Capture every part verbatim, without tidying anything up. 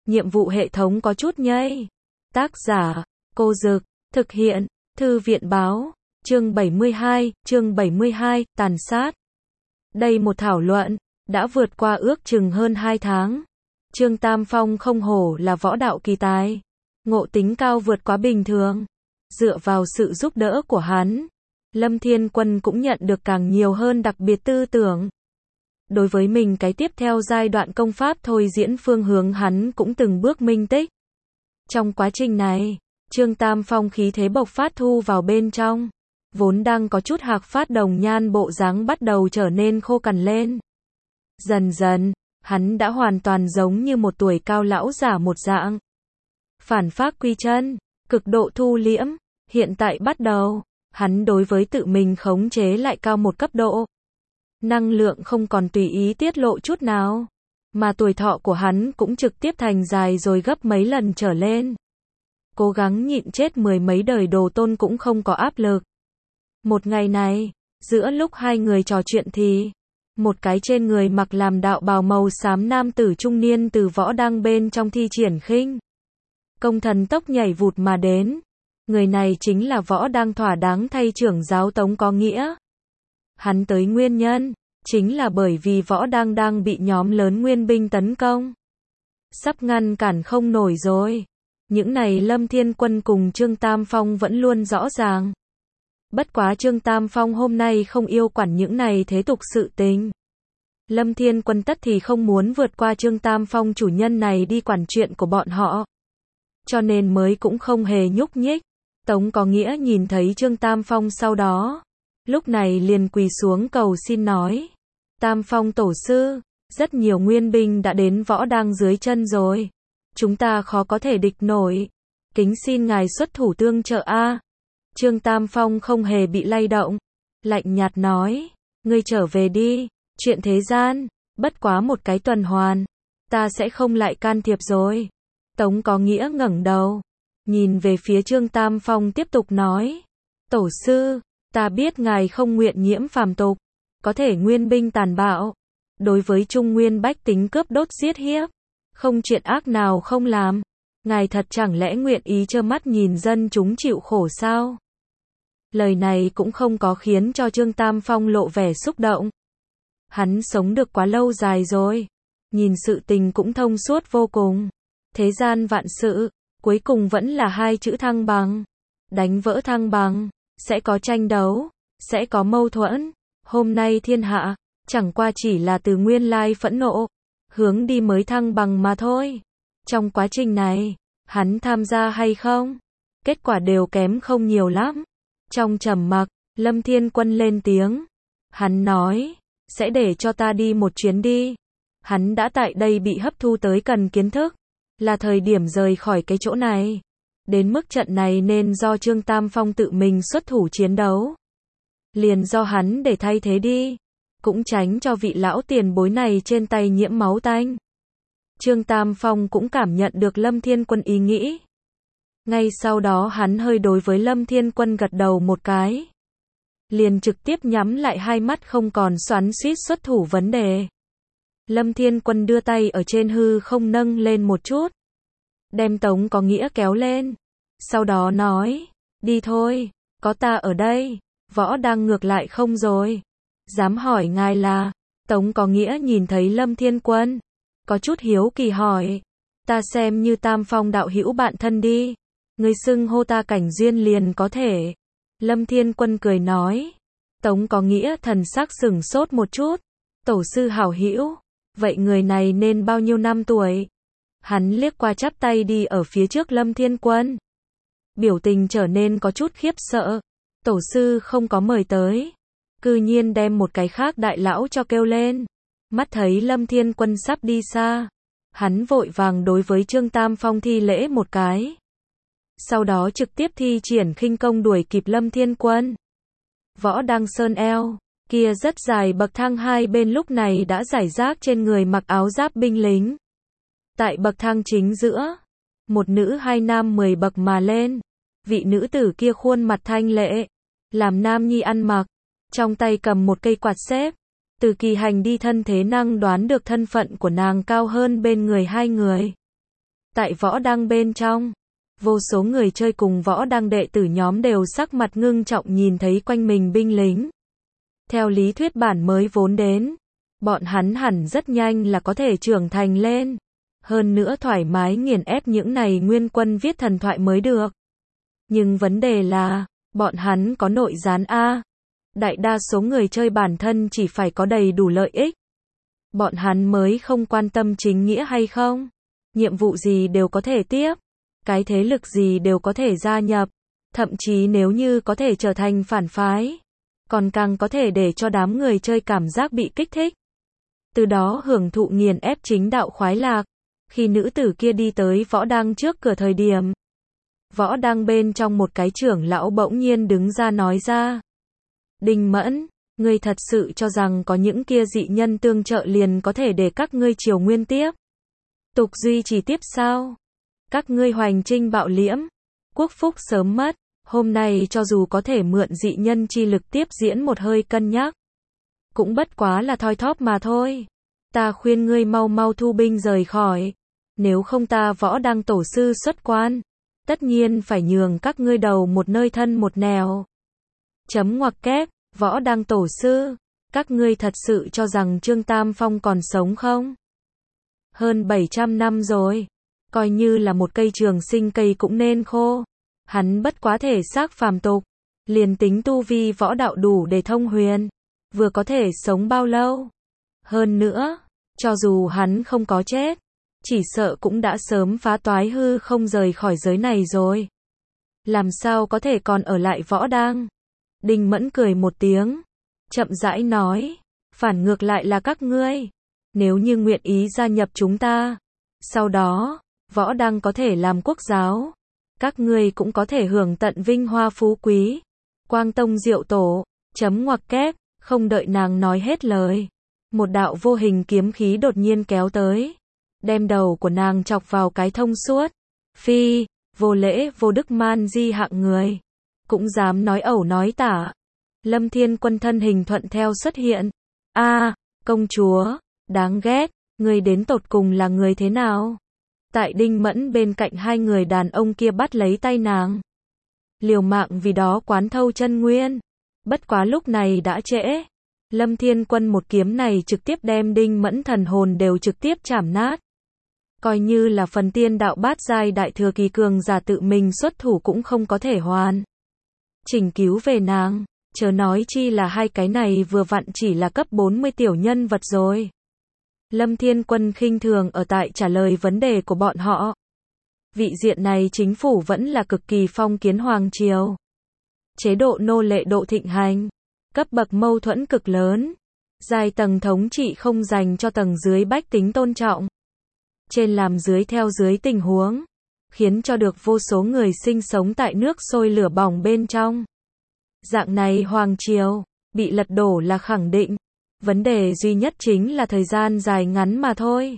nhiệm vụ hệ thống có chút nhây. Tác giả, Cô Dực, thực hiện, Thư viện báo, chương bảy mươi hai, chương bảy mươi hai, tàn sát. Đây một thảo luận, đã vượt qua ước chừng hơn hai tháng. Trương Tam Phong không hổ là võ đạo kỳ tài. Ngộ tính cao vượt quá bình thường. Dựa vào sự giúp đỡ của hắn, Lâm Thiên Quân cũng nhận được càng nhiều hơn đặc biệt tư tưởng. Đối với mình cái tiếp theo giai đoạn công pháp thôi diễn phương hướng hắn cũng từng bước minh tích. Trong quá trình này, Trương Tam Phong khí thế bộc phát thu vào bên trong. Vốn đang có chút hạc phát đồng nhan bộ dáng bắt đầu trở nên khô cằn lên. Dần dần, hắn đã hoàn toàn giống như một tuổi cao lão giả một dạng. Phản phác quy chân, cực độ thu liễm, hiện tại bắt đầu, hắn đối với tự mình khống chế lại cao một cấp độ. Năng lượng không còn tùy ý tiết lộ chút nào, mà tuổi thọ của hắn cũng trực tiếp thành dài rồi gấp mấy lần trở lên. Cố gắng nhịn chết mười mấy đời đồ tôn cũng không có áp lực. Một ngày này, giữa lúc hai người trò chuyện thì, một cái trên người mặc làm đạo bào màu xám nam tử trung niên từ võ đang bên trong thi triển khinh công thần tốc nhảy vụt mà đến. Người này chính là võ đang thỏa đáng thay trưởng giáo Tống Có Nghĩa. Hắn tới nguyên nhân, chính là bởi vì võ đang đang bị nhóm lớn nguyên binh tấn công. Sắp ngăn cản không nổi rồi. Những này Lâm Thiên Quân cùng Trương Tam Phong vẫn luôn rõ ràng. Bất quá Trương Tam Phong hôm nay không yêu quản những này thế tục sự tình. Lâm Thiên Quân tất thì không muốn vượt qua Trương Tam Phong chủ nhân này đi quản chuyện của bọn họ. Cho nên mới cũng không hề nhúc nhích. Tống Có Nghĩa nhìn thấy Trương Tam Phong sau đó, lúc này liền quỳ xuống cầu xin nói. Tam Phong tổ sư, rất nhiều nguyên binh đã đến võ đang dưới chân rồi. Chúng ta khó có thể địch nổi. Kính xin ngài xuất thủ tương trợ a. Trương Tam Phong không hề bị lay động. Lạnh nhạt nói, ngươi trở về đi, chuyện thế gian, bất quá một cái tuần hoàn. Ta sẽ không lại can thiệp rồi. Tống Có Nghĩa ngẩng đầu, nhìn về phía Trương Tam Phong tiếp tục nói. Tổ sư, ta biết ngài không nguyện nhiễm phàm tục, có thể nguyên binh tàn bạo. Đối với trung nguyên bách tính cướp đốt giết hiếp, không chuyện ác nào không làm. Ngài thật chẳng lẽ nguyện ý trơ mắt nhìn dân chúng chịu khổ sao? Lời này cũng không có khiến cho Trương Tam Phong lộ vẻ xúc động. Hắn sống được quá lâu dài rồi, nhìn sự tình cũng thông suốt vô cùng. Thế gian vạn sự, cuối cùng vẫn là hai chữ thăng bằng. Đánh vỡ thăng bằng, sẽ có tranh đấu, sẽ có mâu thuẫn. Hôm nay thiên hạ, chẳng qua chỉ là từ nguyên lai phẫn nộ, hướng đi mới thăng bằng mà thôi. Trong quá trình này, hắn tham gia hay không? Kết quả đều kém không nhiều lắm. Trong trầm mặc, Lâm Thiên Quân lên tiếng. Hắn nói, sẽ để cho ta đi một chuyến đi. Hắn đã tại đây bị hấp thu tới cần kiến thức. Là thời điểm rời khỏi cái chỗ này. Đến mức trận này nên do Trương Tam Phong tự mình xuất thủ chiến đấu. Liền do hắn để thay thế đi. Cũng tránh cho vị lão tiền bối này trên tay nhiễm máu tanh. Trương Tam Phong cũng cảm nhận được Lâm Thiên Quân ý nghĩ. Ngay sau đó hắn hơi đối với Lâm Thiên Quân gật đầu một cái. Liền trực tiếp nhắm lại hai mắt không còn xoắn xuýt xuất thủ vấn đề. Lâm Thiên Quân đưa tay ở trên hư không nâng lên một chút. Đem Tống Có Nghĩa kéo lên. Sau đó nói, đi thôi, có ta ở đây, võ đang ngược lại không rồi. Dám hỏi ngài là, Tống Có Nghĩa nhìn thấy Lâm Thiên Quân. Có chút hiếu kỳ hỏi, ta xem như Tam Phong đạo hữu bạn thân đi. Ngươi xưng hô ta Cảnh Duyên liền có thể. Lâm Thiên Quân cười nói. Tống Có Nghĩa thần sắc sửng sốt một chút. Tổ sư hảo hữu, vậy người này nên bao nhiêu năm tuổi? Hắn liếc qua chắp tay đi ở phía trước Lâm Thiên Quân. Biểu tình trở nên có chút khiếp sợ. Tổ sư không có mời tới. Cư nhiên đem một cái khác đại lão cho kêu lên. Mắt thấy Lâm Thiên Quân sắp đi xa. Hắn vội vàng đối với Trương Tam Phong thi lễ một cái. Sau đó trực tiếp thi triển khinh công đuổi kịp Lâm Thiên Quân. Võ đang sơn eo, kia rất dài bậc thang hai bên lúc này đã rải rác trên người mặc áo giáp binh lính. Tại bậc thang chính giữa, một nữ hai nam mười bậc mà lên. Vị nữ tử kia khuôn mặt thanh lệ, làm nam nhi ăn mặc, trong tay cầm một cây quạt xếp. Từ kỳ hành đi thân thế năng đoán được thân phận của nàng cao hơn bên người hai người. Tại võ đăng bên trong, vô số người chơi cùng võ đăng đệ tử nhóm đều sắc mặt ngưng trọng nhìn thấy quanh mình binh lính. Theo lý thuyết bản mới vốn đến, bọn hắn hẳn rất nhanh là có thể trưởng thành lên. Hơn nữa thoải mái nghiền ép những này nguyên quân viết thần thoại mới được. Nhưng vấn đề là, bọn hắn có nội gián A. Đại đa số người chơi bản thân chỉ phải có đầy đủ lợi ích. Bọn hắn mới không quan tâm chính nghĩa hay không. Nhiệm vụ gì đều có thể tiếp. Cái thế lực gì đều có thể gia nhập. Thậm chí nếu như có thể trở thành phản phái. Còn càng có thể để cho đám người chơi cảm giác bị kích thích. Từ đó hưởng thụ nghiền ép chính đạo khoái lạc. Khi nữ tử kia đi tới võ đăng trước cửa thời điểm. Võ đăng bên trong một cái trưởng lão bỗng nhiên đứng ra nói ra. Đinh Mẫn, ngươi thật sự cho rằng có những kia dị nhân tương trợ liền có thể để các ngươi triều nguyên tiếp. Tục duy trì tiếp sao? Các ngươi hoành trinh bạo liễm. Quốc phúc sớm mất. Hôm nay cho dù có thể mượn dị nhân chi lực tiếp diễn một hơi cân nhắc. Cũng bất quá là thoi thóp mà thôi. Ta khuyên ngươi mau mau thu binh rời khỏi. Nếu không ta võ đăng tổ sư xuất quan. Tất nhiên phải nhường các ngươi đầu một nơi thân một nẻo. Chấm ngoặc kép, võ đăng tổ sư. Các ngươi thật sự cho rằng Trương Tam Phong còn sống không? Hơn bảy trăm năm rồi. Coi như là một cây trường sinh cây cũng nên khô. Hắn bất quá thể xác phàm tục. Liền tính tu vi võ đạo đủ để thông huyền. Vừa có thể sống bao lâu? Hơn nữa, cho dù hắn không có chết. Chỉ sợ cũng đã sớm phá toái hư không rời khỏi giới này rồi. Làm sao có thể còn ở lại võ đăng? Đinh Mẫn cười một tiếng. Chậm rãi nói. Phản ngược lại là các ngươi. Nếu như nguyện ý gia nhập chúng ta. Sau đó, võ đăng có thể làm quốc giáo. Các ngươi cũng có thể hưởng tận vinh hoa phú quý. Quang tông diệu tổ. Chấm ngoặc kép. Không đợi nàng nói hết lời. Một đạo vô hình kiếm khí đột nhiên kéo tới. Đem đầu của nàng chọc vào cái thông suốt. Phi, vô lễ vô đức man di hạng người. Cũng dám nói ẩu nói tả. Lâm Thiên Quân thân hình thuận theo xuất hiện. A, công chúa, đáng ghét, người đến tột cùng là người thế nào? Tại Đinh Mẫn bên cạnh hai người đàn ông kia bắt lấy tay nàng. Liều mạng vì đó quán thâu chân nguyên. Bất quá lúc này đã trễ. Lâm Thiên Quân một kiếm này trực tiếp đem Đinh Mẫn thần hồn đều trực tiếp chảm nát. Coi như là phần tiên đạo bát giai đại thừa kỳ cường giả tự mình xuất thủ cũng không có thể hoàn. Chỉnh cứu về nàng, chớ nói chi là hai cái này vừa vặn chỉ là cấp bốn mươi tiểu nhân vật rồi. Lâm Thiên Quân khinh thường ở tại trả lời vấn đề của bọn họ. Vị diện này chính phủ vẫn là cực kỳ phong kiến hoàng triều. Chế độ nô lệ độ thịnh hành. Cấp bậc mâu thuẫn cực lớn. Giai tầng thống trị không dành cho tầng dưới bách tính tôn trọng. Trên làm dưới theo dưới tình huống. Khiến cho được vô số người sinh sống tại nước sôi lửa bỏng bên trong. Dạng này hoàng triều, bị lật đổ là khẳng định. Vấn đề duy nhất chính là thời gian dài ngắn mà thôi.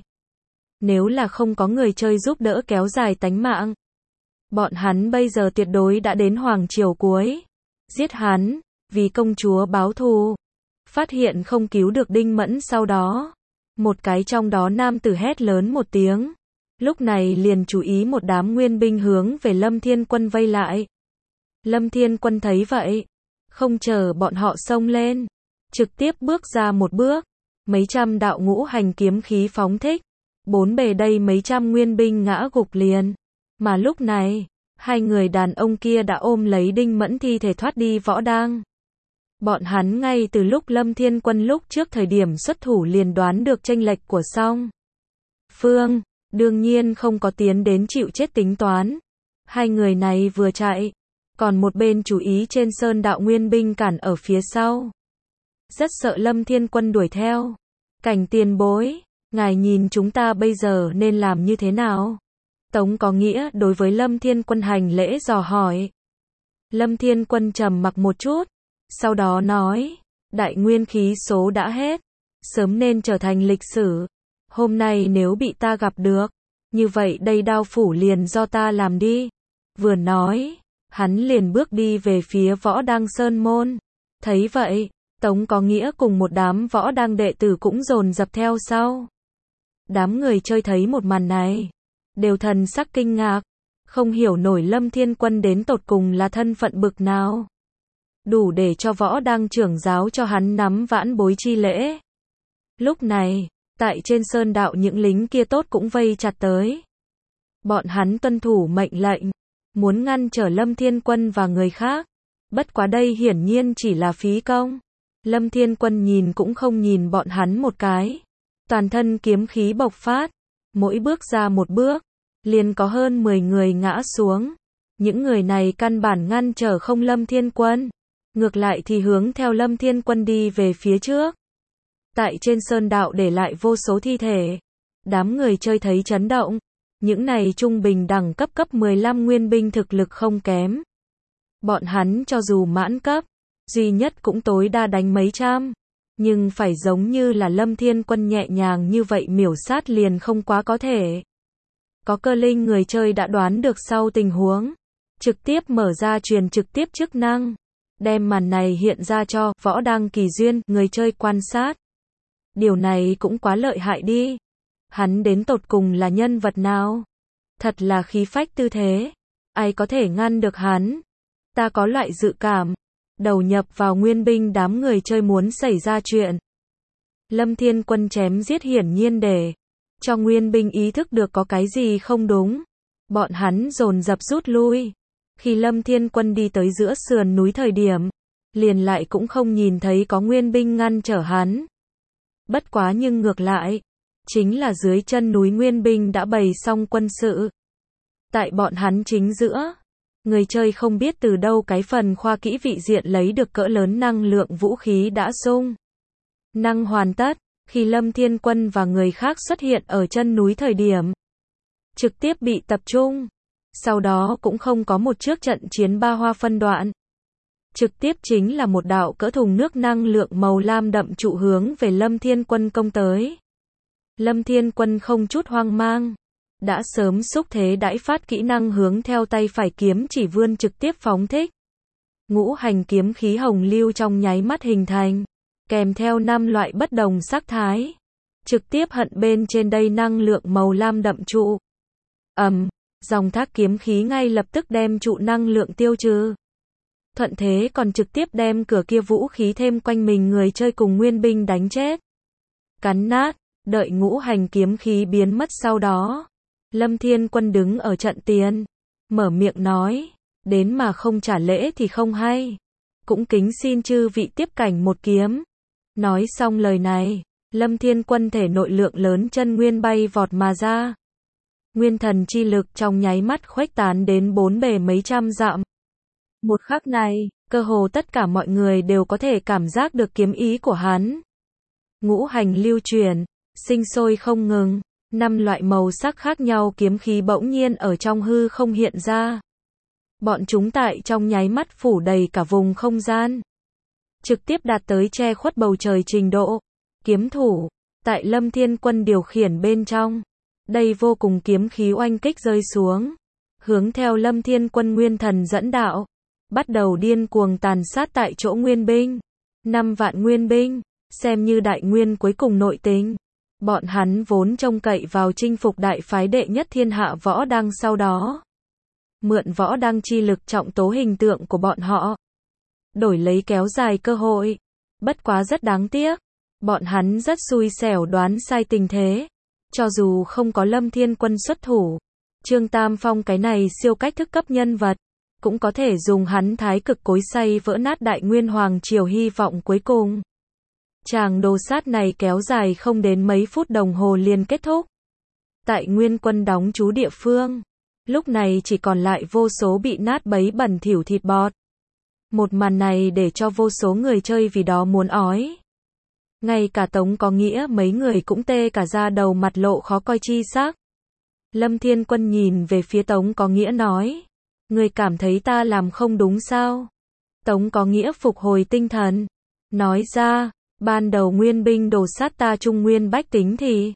Nếu là không có người chơi giúp đỡ kéo dài tánh mạng. Bọn hắn bây giờ tuyệt đối đã đến hoàng triều cuối. Giết hắn, vì công chúa báo thù. Phát hiện không cứu được Đinh Mẫn sau đó. Một cái trong đó nam tử hét lớn một tiếng. Lúc này liền chú ý một đám nguyên binh hướng về Lâm Thiên Quân vây lại. Lâm Thiên Quân thấy vậy. Không chờ bọn họ xông lên. Trực tiếp bước ra một bước. Mấy trăm đạo ngũ hành kiếm khí phóng thích. Bốn bề đây mấy trăm nguyên binh ngã gục liền. Mà lúc này, hai người đàn ông kia đã ôm lấy Đinh Mẫn thi thể thoát đi võ đăng. Bọn hắn ngay từ lúc Lâm Thiên Quân lúc trước thời điểm xuất thủ liền đoán được chênh lệch của song phương, đương nhiên không có tiến đến chịu chết tính toán. Hai người này vừa chạy, còn một bên chú ý trên sơn đạo nguyên binh cản ở phía sau. Rất sợ Lâm Thiên Quân đuổi theo. Cảnh tiền bối, ngài nhìn chúng ta bây giờ nên làm như thế nào? Tống có nghĩa đối với Lâm Thiên Quân hành lễ dò hỏi. Lâm Thiên Quân trầm mặc một chút. Sau đó nói, đại nguyên khí số đã hết, sớm nên trở thành lịch sử. Hôm nay nếu bị ta gặp được, như vậy đây đao phủ liền do ta làm đi. Vừa nói, hắn liền bước đi về phía võ đăng sơn môn. Thấy vậy, Tống có nghĩa cùng một đám võ đăng đệ tử cũng dồn dập theo sau. Đám người chơi thấy một màn này, đều thần sắc kinh ngạc, không hiểu nổi Lâm Thiên Quân đến tột cùng là thân phận bực nào. Đủ để cho Võ Đăng trưởng giáo cho hắn nắm vãn bối chi lễ. Lúc này, tại trên sơn đạo những lính kia tốt cũng vây chặt tới. Bọn hắn tuân thủ mệnh lệnh, muốn ngăn trở Lâm Thiên Quân và người khác. Bất quá đây hiển nhiên chỉ là phí công. Lâm Thiên Quân nhìn cũng không nhìn bọn hắn một cái. Toàn thân kiếm khí bộc phát. Mỗi bước ra một bước, liền có hơn mười người ngã xuống. Những người này căn bản ngăn trở không Lâm Thiên Quân. Ngược lại thì hướng theo Lâm Thiên Quân đi về phía trước. Tại trên sơn đạo để lại vô số thi thể. Đám người chơi thấy chấn động. Những này trung bình đẳng cấp cấp mười lăm nguyên binh thực lực không kém. Bọn hắn cho dù mãn cấp, duy nhất cũng tối đa đánh mấy trăm. Nhưng phải giống như là Lâm Thiên Quân nhẹ nhàng như vậy miểu sát liền không quá có thể. Có cơ linh người chơi đã đoán được sau tình huống. Trực tiếp mở ra truyền trực tiếp chức năng. Đem màn này hiện ra cho Võ Đăng Kỳ Duyên, người chơi quan sát. Điều này cũng quá lợi hại đi. Hắn đến tột cùng là nhân vật nào? Thật là khí phách tư thế. Ai có thể ngăn được hắn? Ta có loại dự cảm. Đầu nhập vào nguyên binh đám người chơi muốn xảy ra chuyện. Lâm Thiên Quân chém giết hiển nhiên để cho nguyên binh ý thức được có cái gì không đúng. Bọn hắn dồn dập rút lui. Khi Lâm Thiên Quân đi tới giữa sườn núi thời điểm, liền lại cũng không nhìn thấy có nguyên binh ngăn trở hắn. Bất quá nhưng ngược lại, chính là dưới chân núi nguyên binh đã bày xong quân sự. Tại bọn hắn chính giữa, người chơi không biết từ đâu cái phần khoa kỹ vị diện lấy được cỡ lớn năng lượng vũ khí đã sung. Năng hoàn tất, khi Lâm Thiên Quân và người khác xuất hiện ở chân núi thời điểm, trực tiếp bị tập trung. Sau đó cũng không có một trước trận chiến ba hoa phân đoạn. Trực tiếp chính là một đạo cỡ thùng nước năng lượng màu lam đậm trụ hướng về Lâm Thiên Quân công tới. Lâm Thiên Quân không chút hoang mang. Đã sớm xúc thế đãi phát kỹ năng hướng theo tay phải kiếm chỉ vươn trực tiếp phóng thích. Ngũ hành kiếm khí hồng lưu trong nháy mắt hình thành. Kèm theo năm loại bất đồng sắc thái. Trực tiếp hận bên trên đây năng lượng màu lam đậm trụ. Ầm. Dòng thác kiếm khí ngay lập tức đem trụ năng lượng tiêu trừ. Thuận thế còn trực tiếp đem cửa kia vũ khí thêm quanh mình người chơi cùng nguyên binh đánh chết. Cắn nát, đợi ngũ hành kiếm khí biến mất sau đó. Lâm Thiên Quân đứng ở trận tiền. Mở miệng nói, đến mà không trả lễ thì không hay. Cũng kính xin chư vị tiếp cảnh một kiếm. Nói xong lời này, Lâm Thiên Quân thể nội lượng lớn chân nguyên bay vọt mà ra. Nguyên thần chi lực trong nháy mắt khuếch tán đến bốn bề mấy trăm dặm. Một khắc này, cơ hồ tất cả mọi người đều có thể cảm giác được kiếm ý của hắn. Ngũ hành lưu chuyển, sinh sôi không ngừng, năm loại màu sắc khác nhau kiếm khí bỗng nhiên ở trong hư không hiện ra. Bọn chúng tại trong nháy mắt phủ đầy cả vùng không gian. Trực tiếp đạt tới che khuất bầu trời trình độ. Kiếm thủ, tại Lâm Thiên Quân điều khiển bên trong. Đây vô cùng kiếm khí oanh kích rơi xuống. Hướng theo Lâm Thiên Quân nguyên thần dẫn đạo. Bắt đầu điên cuồng tàn sát tại chỗ nguyên binh. Năm vạn nguyên binh, xem như đại nguyên cuối cùng nội tình. Bọn hắn vốn trông cậy vào chinh phục đại phái đệ nhất thiên hạ Võ Đăng sau đó. Mượn Võ Đăng chi lực trọng tố hình tượng của bọn họ. Đổi lấy kéo dài cơ hội. Bất quá rất đáng tiếc. Bọn hắn rất xui xẻo đoán sai tình thế. Cho dù không có Lâm Thiên Quân xuất thủ, Trương Tam Phong cái này siêu cách thức cấp nhân vật, cũng có thể dùng hắn thái cực cối xay vỡ nát đại nguyên hoàng triều hy vọng cuối cùng. Tràng đồ sát này kéo dài không đến mấy phút đồng hồ liền kết thúc. Tại nguyên quân đóng trú địa phương, lúc này chỉ còn lại vô số bị nát bấy bẩn thỉu thịt bọt. Một màn này để cho vô số người chơi vì đó muốn ói. Ngay cả Tống Có Nghĩa mấy người cũng tê cả da đầu mặt lộ khó coi chi sắc. Lâm Thiên Quân nhìn về phía Tống Có Nghĩa nói. Người cảm thấy ta làm không đúng sao? Tống Có Nghĩa phục hồi tinh thần. Nói ra, ban đầu nguyên binh đồ sát ta trung nguyên bách tính thì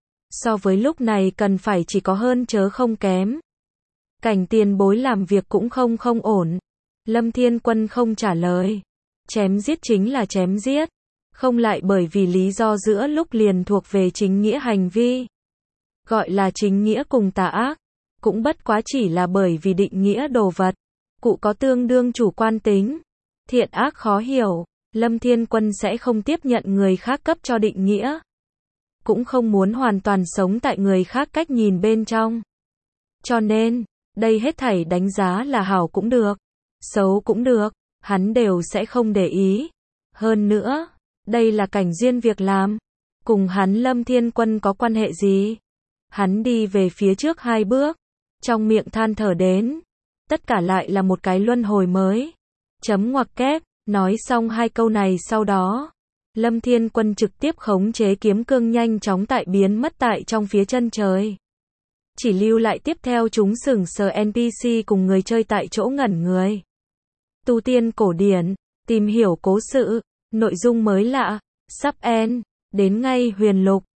so với lúc này cần phải chỉ có hơn chớ không kém. Cảnh tiền bối làm việc cũng không không ổn. Lâm Thiên Quân không trả lời. Chém giết chính là chém giết. Không lại bởi vì lý do giữa lúc liền thuộc về chính nghĩa hành vi. Gọi là chính nghĩa cùng tà ác, cũng bất quá chỉ là bởi vì định nghĩa đồ vật. Cụ có tương đương chủ quan tính. Thiện ác khó hiểu, Lâm Thiên Quân sẽ không tiếp nhận người khác cấp cho định nghĩa. Cũng không muốn hoàn toàn sống tại người khác cách nhìn bên trong. Cho nên, đây hết thảy đánh giá là hảo cũng được, xấu cũng được, hắn đều sẽ không để ý. Hơn nữa, đây là cảnh duyên việc làm. Cùng hắn Lâm Thiên Quân có quan hệ gì? Hắn đi về phía trước hai bước, trong miệng than thở đến. Tất cả lại là một cái luân hồi mới. Chấm ngoặc kép, nói xong hai câu này sau đó. Lâm Thiên Quân trực tiếp khống chế kiếm cương nhanh chóng tại biến mất tại trong phía chân trời. Chỉ lưu lại tiếp theo chúng sừng sờ en pê xê cùng người chơi tại chỗ ngẩn người. Tu tiên cổ điển, tìm hiểu cố sự, nội dung mới lạ, sắp end, đến ngay huyền lục.